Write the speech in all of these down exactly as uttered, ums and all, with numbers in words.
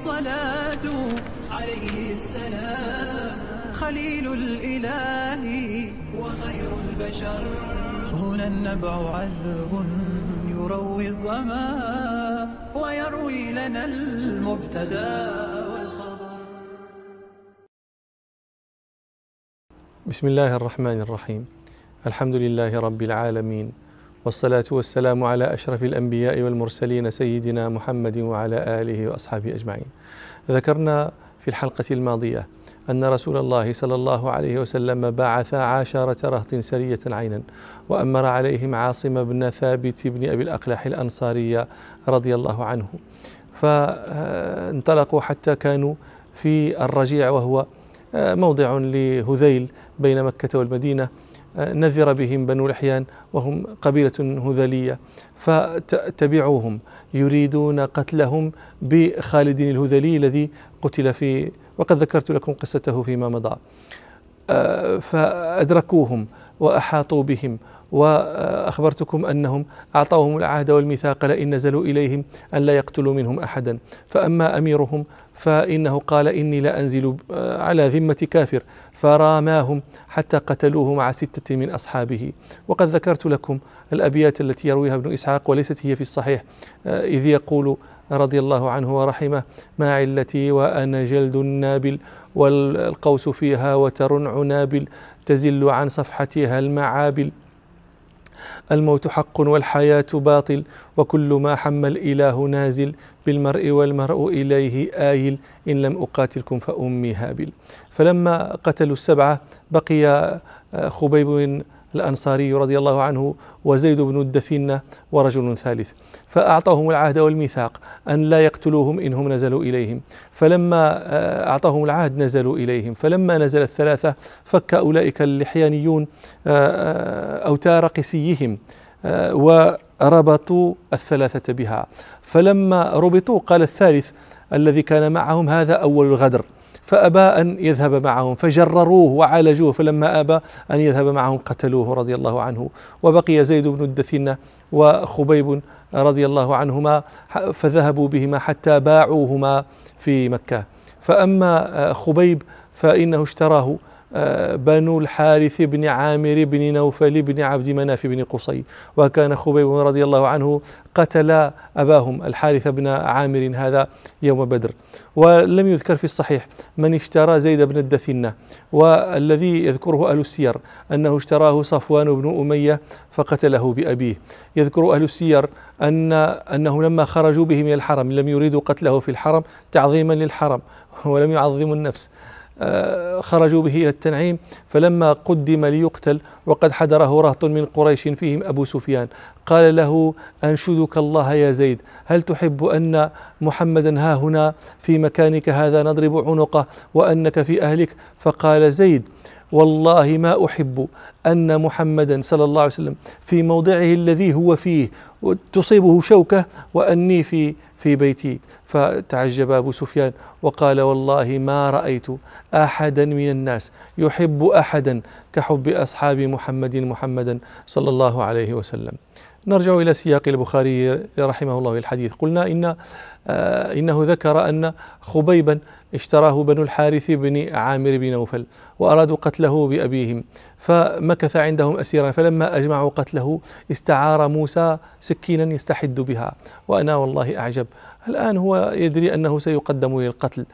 الصلاة عليه السلام خليل الإله وخير البشر. هنا النبع عذب يروي الظما ويروي لنا المبتدى والخبر. بسم الله الرحمن الرحيم. الحمد لله رب العالمين، والصلاة والسلام على أشرف الأنبياء والمرسلين سيدنا محمد وعلى آله وأصحابه أجمعين. ذكرنا في الحلقة الماضية أن رسول الله صلى الله عليه وسلم بعث عشرة رهط سرية عينا، وأمر عليهم عاصم بن ثابت بن أبي الأقلح الأنصاري رضي الله عنه، فانطلقوا حتى كانوا في الرجيع، وهو موضع لهذيل بين مكة والمدينة. نذر بهم بنو لحيان وهم قبيلة هذلية، فتبعوهم يريدون قتلهم بخالد الهذلي الذي قتل في، وقد ذكرت لكم قصته فيما مضى. فأدركوهم وأحاطوا بهم، وأخبرتكم أنهم أعطوهم العهد والميثاق لئن نزلوا إليهم أن لا يقتلوا منهم أحدا. فأما أميرهم فإنه قال إني لا أنزل على ذمة كافر، فراماهم حتى قتلوه مع ستة من أصحابه. وقد ذكرت لكم الأبيات التي يرويها ابن إسحاق وليست هي في الصحيح، إذ يقول رضي الله عنه ورحمه: ما علتي وأنا جلد نابل والقوس فيها وتر عنابل تزل عن صفحتها المعابل، الموت حق والحياة باطل وكل ما حم الإله نازل، بالمرء والمرء إليه آيل إن لم أقاتلكم فأمي هابل. فلما قتلوا السبعة بقي خبيب الأنصاري رضي الله عنه وزيد بن الدثنة ورجل ثالث، فأعطاهم العهد والميثاق أن لا يقتلوهم إنهم نزلوا إليهم. فلما أعطاهم العهد نزلوا إليهم، فلما نزل الثلاثة فك أولئك اللحيانيون أوتار قسيهم وربطوا الثلاثة بها. فلما ربطوا قال الثالث الذي كان معهم: هذا أول الغدر، فأبى أن يذهب معهم، فجرروه وعالجوه، فلما أبى أن يذهب معهم قتلوه رضي الله عنه. وبقي زيد بن الدثنة وخبيب رضي الله عنهما، فذهبوا بهما حتى باعوهما في مكة. فأما خبيب فإنه اشتراه بنو الحارث بن عامر بن نوفل بن عبد مناف بن قصي، وكان خبيب رضي الله عنه قتل أباهم الحارث بن عامر هذا يوم بدر. ولم يذكر في الصحيح من اشترى زيد بن الدثنة، والذي يذكره أهل السير أنه اشتراه صفوان بن أمية فقتله بأبيه. يذكر أهل السير أن أنه لما خرجوا به من الحرم لم يريدوا قتله في الحرم تعظيما للحرم ولم يعظموا النفس، خرجوا به إلى التنعيم، فلما قدم ليقتل وقد حضره رهط من قريش فيهم أبو سفيان قال له: أنشدك الله يا زيد، هل تحب أن محمدا ها هنا في مكانك هذا نضرب عنقه وأنك في أهلك؟ فقال زيد: والله ما أحب أن محمدا صلى الله عليه وسلم في موضعه الذي هو فيه تصيبه شوكة وأني في في بيتي. فتعجب أبو سفيان وقال: والله ما رأيت أحدا من الناس يحب أحدا كحب أصحاب محمد محمدا صلى الله عليه وسلم. نرجع إلى سياق البخاري رحمه الله الحديث. قلنا إن آه إنه ذكر أن خبيبا اشتراه بنو الحارث بن عامر بن نوفل وأرادوا قتله بأبيهم، فمكث عندهم أسيرا، فلما أجمعوا قتله استعار موسى سكينا يستحد بها. وأنا والله أعجب، الآن هو يدري أنه سيقدم للقتل،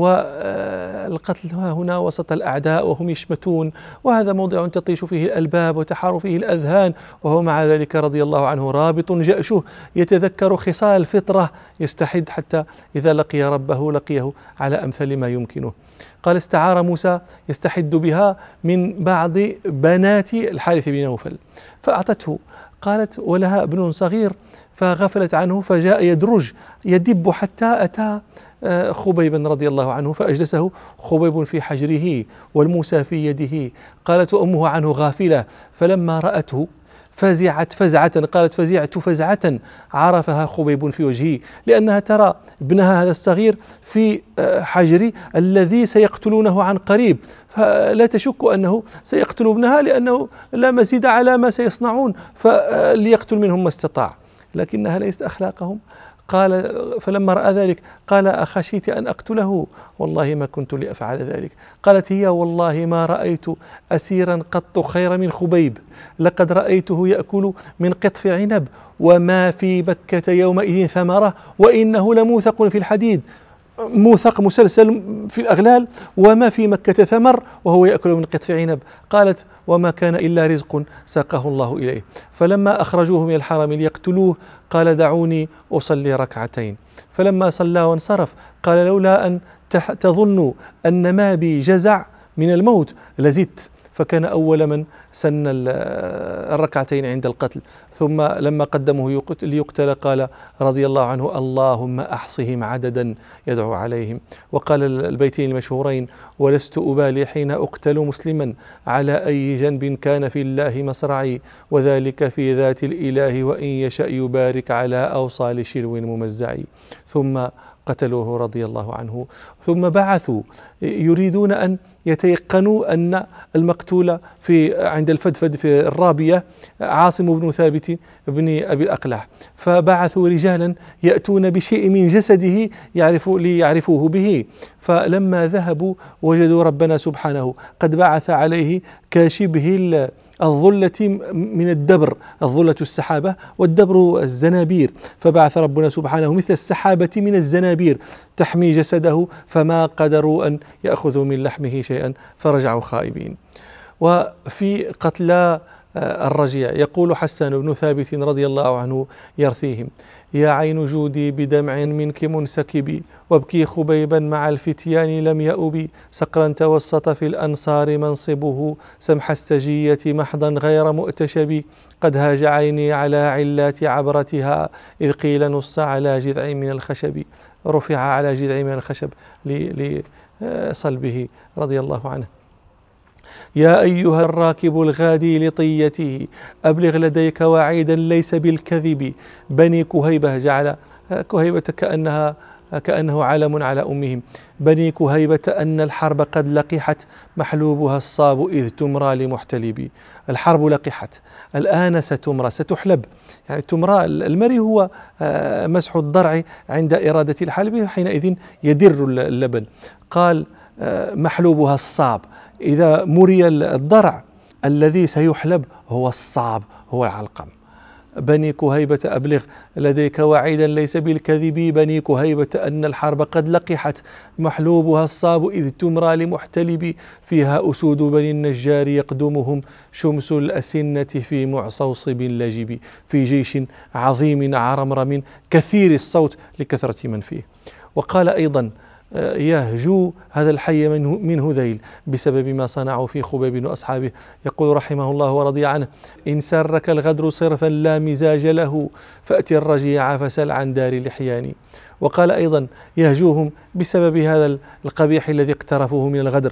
والقتل هنا وسط الأعداء وهم يشمتون، وهذا موضع تطيش فيه الألباب وتحار فيه الأذهان، وهو مع ذلك رضي الله عنه رابط جأشه يتذكر خصال الفطرة، يستحد حتى إذا لقي ربه لقيه على أمثل ما يمكنه. قال: استعار موسى يستحد بها من بعض بنات الحارث بن نوفل فأعطته. قالت: ولها ابن صغير، فغفلت عنه، فجاء يدرج يدب حتى أتى خبيبا رضي الله عنه فأجلسه خبيب في حجره والموسى في يده. قالت أمه عنه غافلة، فلما رأته فزعت فزعة، قالت: فزعت فزعة عرفها خبيب في وجهه، لأنها ترى ابنها هذا الصغير في حجر الذي سيقتلونه عن قريب، فلا تشك أنه سيقتل ابنها لأنه لا مزيد على ما سيصنعون، فليقتل منهم ما استطاع. لكنها ليست أخلاقهم. قال فلما رأى ذلك قال أخشيت أن أقتله؟ والله ما كنت لأفعل ذلك. قالت هي والله ما رأيت أسيرا قط خير من خبيب، لقد رأيته يأكل من قطف عنب وما في بكة يومئذ ثمرة وإنه لموثق في الحديد، موثق مسلسل في الأغلال، وما في مكة ثمر وهو يأكل من قطف عنب. قالت وما كان إلا رزق ساقه الله إليه. فلما أخرجوه من الحرم ليقتلوه قال دعوني أصلي ركعتين. فلما صلى وانصرف قال لولا أن تظنوا أن ما بي جزع من الموت لزدت. فكان أول من سن الركعتين عند القتل. ثم لما قدمه ليقتل قال رضي الله عنه اللهم أحصهم عددا يدعو عليهم. وقال البيتين المشهورين ولست أبالي حين أقتل مسلما على أي جنب كان في الله مصرعي، وذلك في ذات الإله وإن يشأ يبارك على أوصال شلو ممزعي. ثم قتلوه رضي الله عنه. ثم بعثوا يريدون أن يتيقنوا أن المقتول في عند الفدفد في الرابية عاصم بن ثابت بن أبي الأقلع، فبعثوا رجالا يأتون بشيء من جسده يعرفوا ليعرفوه به. فلما ذهبوا وجدوا ربنا سبحانه قد بعث عليه كاشبه الظلة من الدبر، الظلة السحابة والدبر الزنابير، فبعث ربنا سبحانه مثل السحابة من الزنابير تحمي جسده، فما قدروا أن يأخذوا من لحمه شيئا فرجعوا خائبين. وفي قتلى الرجيع يقول حسان بن ثابت رضي الله عنه يرثيهم يا عين جودي بدمع منك منسكب، وابكي خبيبا مع الفتيان لم يأبي، صقرا توسط في الأنصار منصبه، سمح السجية محضا غير مؤتشب، قد هاج عيني على علات عبرتها، إذ قيل نص على جذع من الخشب، رفع على جذع من الخشب لصلبه رضي الله عنه. يا أيها الراكب الغادي لطيته، أبلغ لديك وعيدا ليس بالكذب، بني كهيبة، جعل كهيبة كأنها كأنه علم على أمهم، بني كهيبة أن الحرب قد لقحت، محلوبها الصاب إذ تمرى لمحتلب. الحرب لقحت، الآن ستمرى ستحلب، يعني تمرى المري هو مسح الضرع عند إرادة الحلب، حينئذ يدر اللبن. قال محلوبها الصاب، إذا مري الضرع الذي سيحلب هو الصاب هو العلقم. بني كهيبة أبلغ لديك وعيدا ليس بالكذب، بني كهيبة أن الحرب قد لقحت، محلوبها الصاب إذ تمرى لمحتلب، فيها أسود بني النجار يقدمهم، شمس الأسنة في معصوصب لجب، في جيش عظيم عرمرم كثير الصوت لكثرة من فيه. وقال أيضا يهجو هذا الحي من هذيل بسبب ما صنعوا في خبيب وأصحابه. يقول رحمه الله ورضي عنه إن سرك الغدر صرفا لا مزاج له، فأتي الرجيع فسل عن دار لحيان. وقال أيضا يهجوهم بسبب هذا القبيح الذي اقترفوه من الغدر.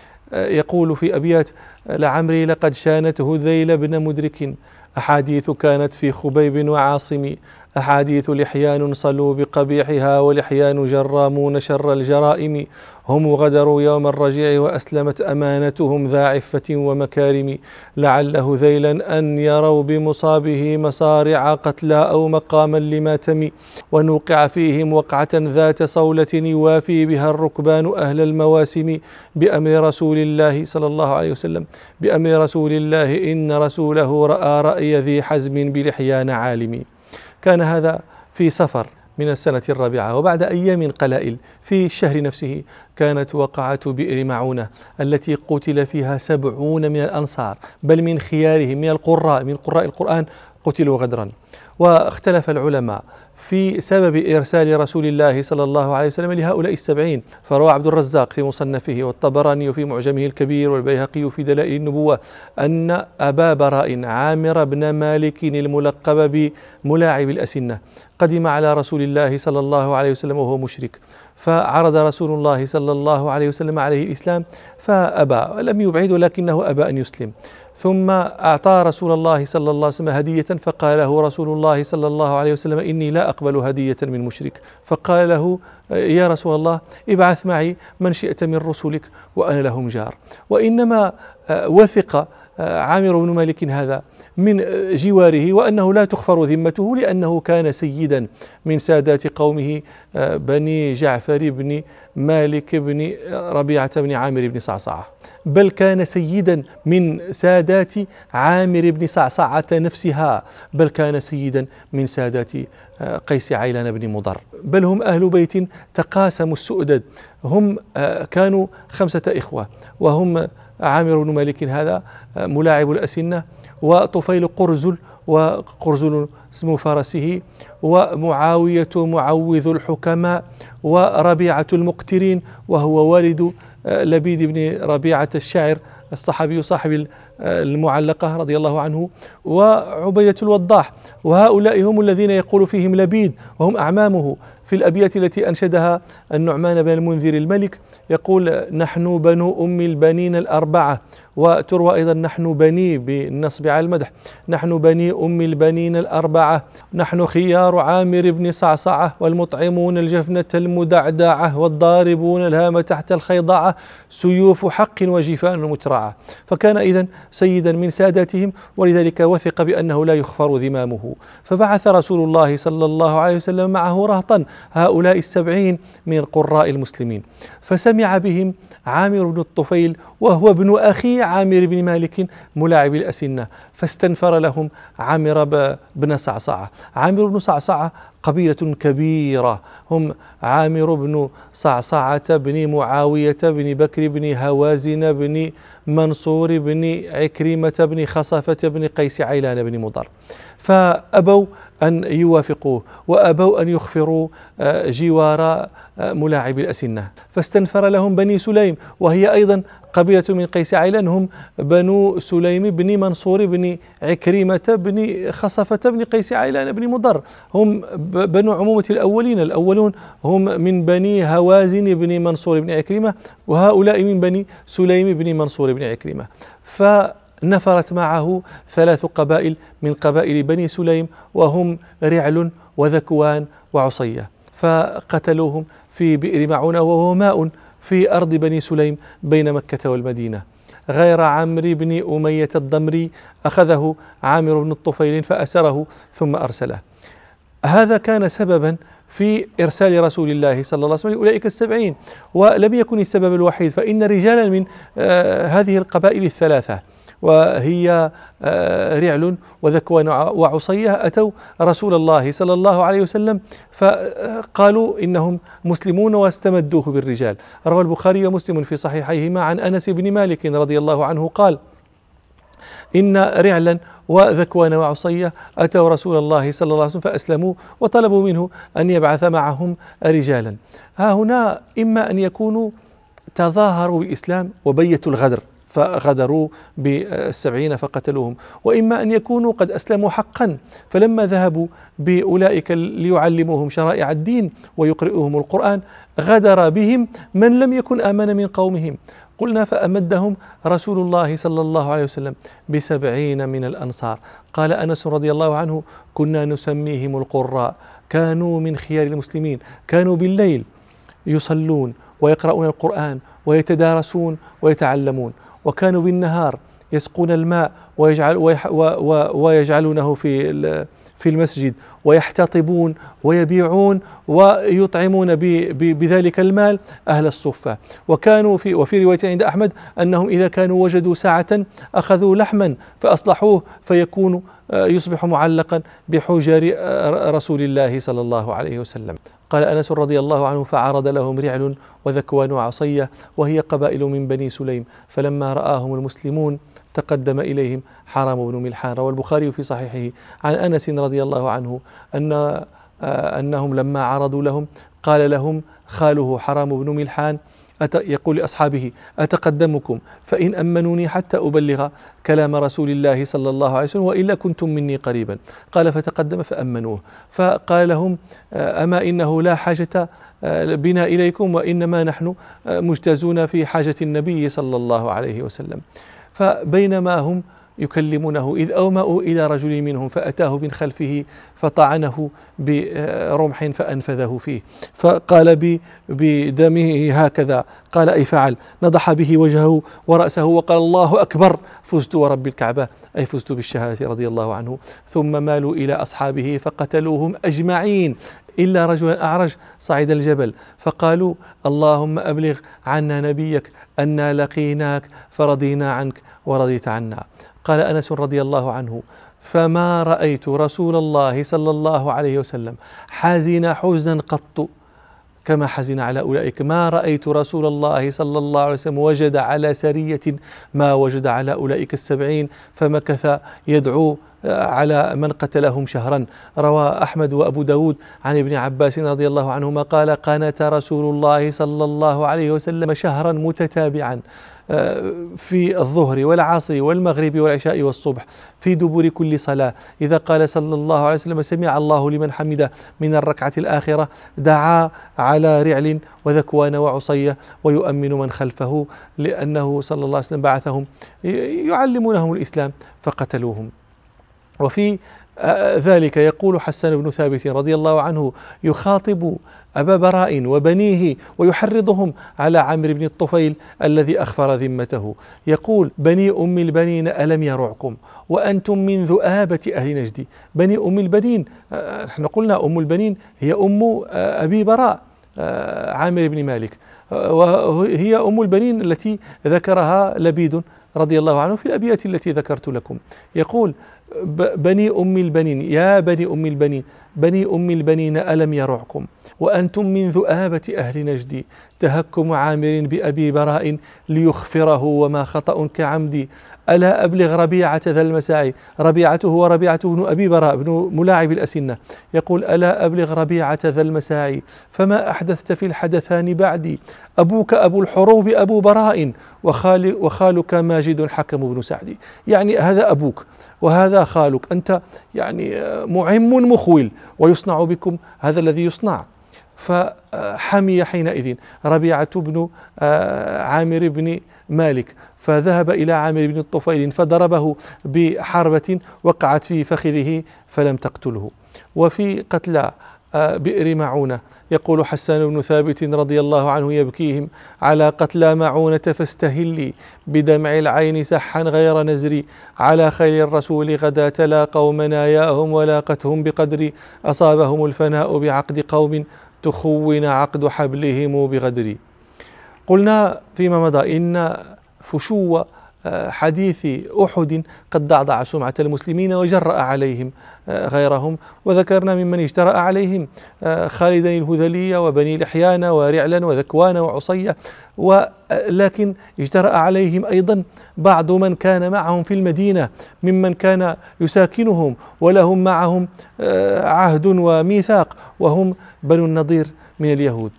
يقول في أبيات لعمري لقد شانت هذيل بن مدرك، أحاديث كانت في خبيب وعاصم، أحاديث لحيان صلوا بقبيحها، ولحيان جرامون شر الجرائم، هم غدروا يوم الرجيع وأسلمت أمانتهم ذا عفة ومكارم، لعل هذيلا أن يروا بمصابه مصارع قتلى أو مقاما لماتم، ونوقع فيهم وقعة ذات صولة يوافي بها الركبان أهل المواسم، بأمر رسول الله صلى الله عليه وسلم، بأمر رسول الله إن رسوله رأى رأي ذي حزم بلحيان عالم. كان هذا في صفر من السنة الرابعة، وبعد أيام قلائل في الشهر نفسه كانت وقعة بئر معونة التي قتل فيها سبعون من الأنصار، بل من خيارهم من القراء من قراء القرآن قتلوا غدرا. واختلف العلماء في سبب إرسال رسول الله صلى الله عليه وسلم لهؤلاء السبعين، فروى عبد الرزاق في مصنفه والطبراني في معجمه الكبير والبيهقي في دلائل النبوة أن أبا براء عامر بن مالك الملقب بملاعب الأسنة قدم على رسول الله صلى الله عليه وسلم وهو مشرك، فعرض رسول الله صلى الله عليه وسلم عليه الإسلام فأبى، لم يبعد ولكنه أبى أن يسلم. ثم أعطى رسول الله صلى الله عليه وسلم هدية، فقال له رسول الله صلى الله عليه وسلم إني لا أقبل هدية من مشرك، فقال له يا رسول الله ابعث معي من شئت من رسلك وأنا لهم جار. وإنما وثق عامر بن مالك هذا من جواره، وأنه لا تغفر ذمته لأنه كان سيدا من سادات قومه بني جعفر بن مالك بن ربيعة بن عامر بن صعصعة، بل كان سيدا من سادات عامر بن صعصعة نفسها، بل كان سيدا من سادات قيس عيلان بن مضر، بل هم أهل بيت تقاسموا السؤدد. هم كانوا خمسة إخوة، وهم عامر بن مالك هذا ملاعب الأسنة، وطفيل قرزل، وقرزل اسم فرسه، ومعاوية معوذ الحكماء، وربيعة المقترين وهو والد لبيد بن ربيعة الشاعر الصحابي صاحب المعلقة رضي الله عنه، وعبيدة الوضاح. وهؤلاء هم الذين يقول فيهم لبيد وهم أعمامه في الأبيات التي أنشدها النعمان بن المنذر الملك، يقول: نحن بنو أم البنين الأربعة، وتروى أيضا نحن بني بالنصب على المدح، نحن بني أم البنين الأربعة، نحن خيار عامر بن صعصعة، والمطعمون الجفنة المدعدعة، والضاربون الهام تحت الخيضعة، سيوف حق وجفان مترعة. فكان إذن سيدا من ساداتهم، ولذلك وثق بأنه لا يخفر ذمامه. فبعث رسول الله صلى الله عليه وسلم معه رهطا، هؤلاء السبعين من قراء المسلمين، فسمع بهم عامر بن الطفيل وهو ابن أخي عامر بن مالك ملاعب الأسنة، فاستنفر لهم عامر بن صعصعة. عامر بن صعصعة قبيلة كبيرة، هم عامر بن صعصعة بن معاوية بن بكر بن هوازن بن منصور بن عكرمة بن خصفة بن قيس عيلان بن مضر، فأبوا أن يوافقوه، وأبوا أن يخفروا جوار ملاعب الأسنة، فاستنفر لهم بني سليم، وهي أيضا قبيلة من قيس عيلان، هم بنو سليم بن منصور بن عكرمة بن خصفة بن قيس عيلان بن مضر، هم بنو عمومة الأولين، الأولون هم من بني هوازن بن منصور بن عكرمة، وهؤلاء من بني سليم بن منصور بن عكرمة. فنفرت معه ثلاث قبائل من قبائل بني سليم، وهم رعل وذكوان وعصية، فقتلوهم في بئر معونة، وهو ماء في أرض بني سليم بين مكة والمدينة. غير عمرو بن أمية الضمري أخذه عامر بن الطفيل فأسره ثم أرسله. هذا كان سببا في إرسال رسول الله صلى الله عليه وسلم لأولئك السبعين، ولم يكن السبب الوحيد، فإن رجالا من آه هذه القبائل الثلاثة، وهي رعل وذكوان وعصية، أتوا رسول الله صلى الله عليه وسلم فقالوا إنهم مسلمون واستمدوه بالرجال. روى البخاري ومسلم في صحيحيهما عن أنس بن مالك رضي الله عنه قال: إن رعلا وذكوان وعصية أتوا رسول الله صلى الله عليه وسلم فأسلموا، وطلبوا منه أن يبعث معهم رجالا. ها هنا إما أن يكونوا تظاهروا بالإسلام وبيتوا الغدر فغدروا بالسبعين فقتلوهم، وإما أن يكونوا قد أسلموا حقا، فلما ذهبوا بأولئك ليعلموهم شرائع الدين ويقرئوهم القرآن غدر بهم من لم يكن آمن من قومهم. قلنا: فأمدهم رسول الله صلى الله عليه وسلم بسبعين من الأنصار. قال أنس رضي الله عنه: كنا نسميهم القراء، كانوا من خيار المسلمين، كانوا بالليل يصلون ويقرؤون القرآن ويتدارسون ويتعلمون، وكانوا بالنهار يسقون الماء ويجعل ويجعلونه في في المسجد ويحتطبون ويبيعون ويطعمون بذلك المال أهل الصفة. وكانوا في وفي رواية عند أحمد أنهم إذا كانوا وجدوا ساعة أخذوا لحما فأصلحوه فيكون يصبح معلقا بحجر رسول الله صلى الله عليه وسلم. قال أنس رضي الله عنه: فعرض لهم رعل وذكوان وعصية، وهي قبائل من بني سليم، فلما رآهم المسلمون تقدم إليهم حرام بن ملحان. روى البخاري في صحيحه عن أنس رضي الله عنه أن أنهم لما عرضوا لهم قال لهم خاله حرام بن ملحان يقول لأصحابه: أتقدمكم فإن أمنوني حتى أبلغ كلام رسول الله صلى الله عليه وسلم، وإلا كنتم مني قريبا. قال: فتقدم فأمنوه، فقال لهم: أما إنه لا حاجة بنا إليكم، وإنما نحن مجتازون في حاجة النبي صلى الله عليه وسلم. فبينما هم يكلمونه إذ أومأوا إلى رجل منهم فأتاه من خلفه فطعنه برمح فأنفذه فيه، فقال بدمه هكذا، قال: أي فعل؟ نضح به وجهه ورأسه وقال: الله أكبر، فزت ورب الكعبة، أي فزت بالشهادة رضي الله عنه. ثم مالوا إلى أصحابه فقتلوهم أجمعين إلا رجلا أعرج صعد الجبل فقالوا اللهم أبلغ عنا نبيك أنا لقيناك فرضينا عنك ورضيت عنا. قال أنس رضي الله عنه فما رأيت رسول الله صلى الله عليه وسلم حزن حزنا قط كما حزن على أولئك، ما رأيت رسول الله صلى الله عليه وسلم وجد على سرية ما وجد على أولئك السبعين، فمكث يدعو على من قتلهم شهرا. روى أحمد وأبو داود عن ابن عباس رضي الله عنهما قال قانت رسول الله صلى الله عليه وسلم شهرا متتابعا في الظهر والعصر والمغرب والعشاء والصبح في دبر كل صلاة، إذا قال صلى الله عليه وسلم سمع الله لمن حمده من الركعة الآخرة دعا على رعل وذكوان وعصية ويؤمن من خلفه، لأنه صلى الله عليه وسلم بعثهم يعلمونهم الإسلام فقتلوهم. وفي ذلك يقول حسان بن ثابت رضي الله عنه يخاطب أبا براء وبنيه ويحرضهم على عامر بن الطفيل الذي أخفر ذمته، يقول بني أم البنين ألم يرعكم وأنتم من ذؤابة أهل نجد. بني أم البنين، نحن قلنا أم البنين هي أم أبي براء عامر بن مالك، وهي أم البنين التي ذكرها لبيد رضي الله عنه في الأبيات التي ذكرت لكم. يقول بني أم البنين يا بني أم البنين بني أم البنين ألم يرعكم وأنتم من ذؤابة أهل نجد، تهكم عامر بأبي براء ليخفره وما خطأ كعمدي. ألا أبلغ ربيعة ذا المساعي، ربيعته هو ربيعة بن أبي براء بن ملاعب الأسنة، يقول ألا أبلغ ربيعة ذا المساعي فما أحدثت في الحدثان بعدي، أبوك أبو الحروب أبو براء وخال وخالك ماجد حكم بن سعدي. يعني هذا أبوك وهذا خالك، أنت يعني معم مخول ويصنع بكم هذا الذي يصنع. فحمي حينئذ ربيعة بن عامر بن مالك فذهب إلى عامر بن الطفيل فضربه بحربة وقعت في فخذه فلم تقتله. وفي قتلى بئر معونة يقول حسان بن ثابت رضي الله عنه يبكيهم على قتلى معونة فاستهلي بدمع العين سحا غير نزري، على خيل الرسول غدا تلاقوا مناياهم ولاقتهم بقدر، أصابهم الفناء بعقد قوم تخون عقد حبلهم بغدر. قلنا فيما مضى إن فشو حديث أحد قد ضعضع سمعة المسلمين وجرأ عليهم غيرهم، وذكرنا ممن اجترأ عليهم خالدا الهذلي وبني لحيان ورعلا وذكوان وعصية، ولكن اجترأ عليهم أيضا بعض من كان معهم في المدينة ممن كان يساكنهم ولهم معهم عهد وميثاق، وهم بنو النضير من اليهود،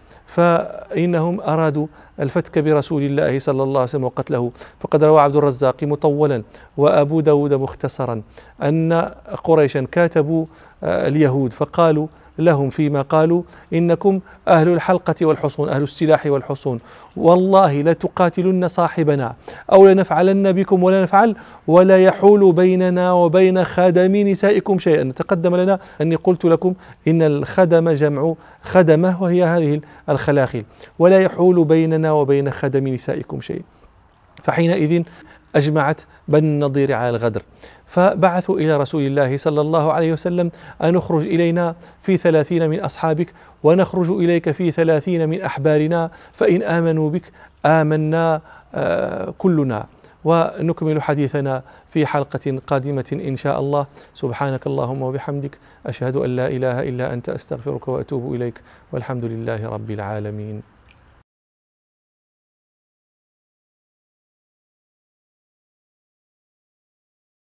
فإنهم أرادوا الفتك برسول الله صلى الله عليه وسلم وقتله. فقد روى عبد الرزاق مطولا وأبو داود مختصرا أن قريشا كاتبوا اليهود فقالوا لهم فيما قالوا إنكم أهل الحلقة والحصون، أهل السلاح والحصون، والله لا تقاتلن صاحبنا أو لنفعلن بكم ولا نفعل ولا يحول بيننا وبين خادم نسائكم شيئا. تقدم لنا أني قلت لكم إن الخدم جمع خدمة وهي هذه الخلاخل، ولا يحول بيننا وبين خدم نسائكم شيء. فحينئذ أجمعت بني النضير على الغدر، فبعثوا إلى رسول الله صلى الله عليه وسلم أن نخرج إلينا في ثلاثين من أصحابك ونخرج إليك في ثلاثين من أحبارنا، فإن آمنوا بك آمنا آه كلنا. ونكمل حديثنا في حلقة قادمة إن شاء الله. سبحانك اللهم وبحمدك، أشهد أن لا إله إلا أنت، أستغفرك وأتوب إليك، والحمد لله رب العالمين.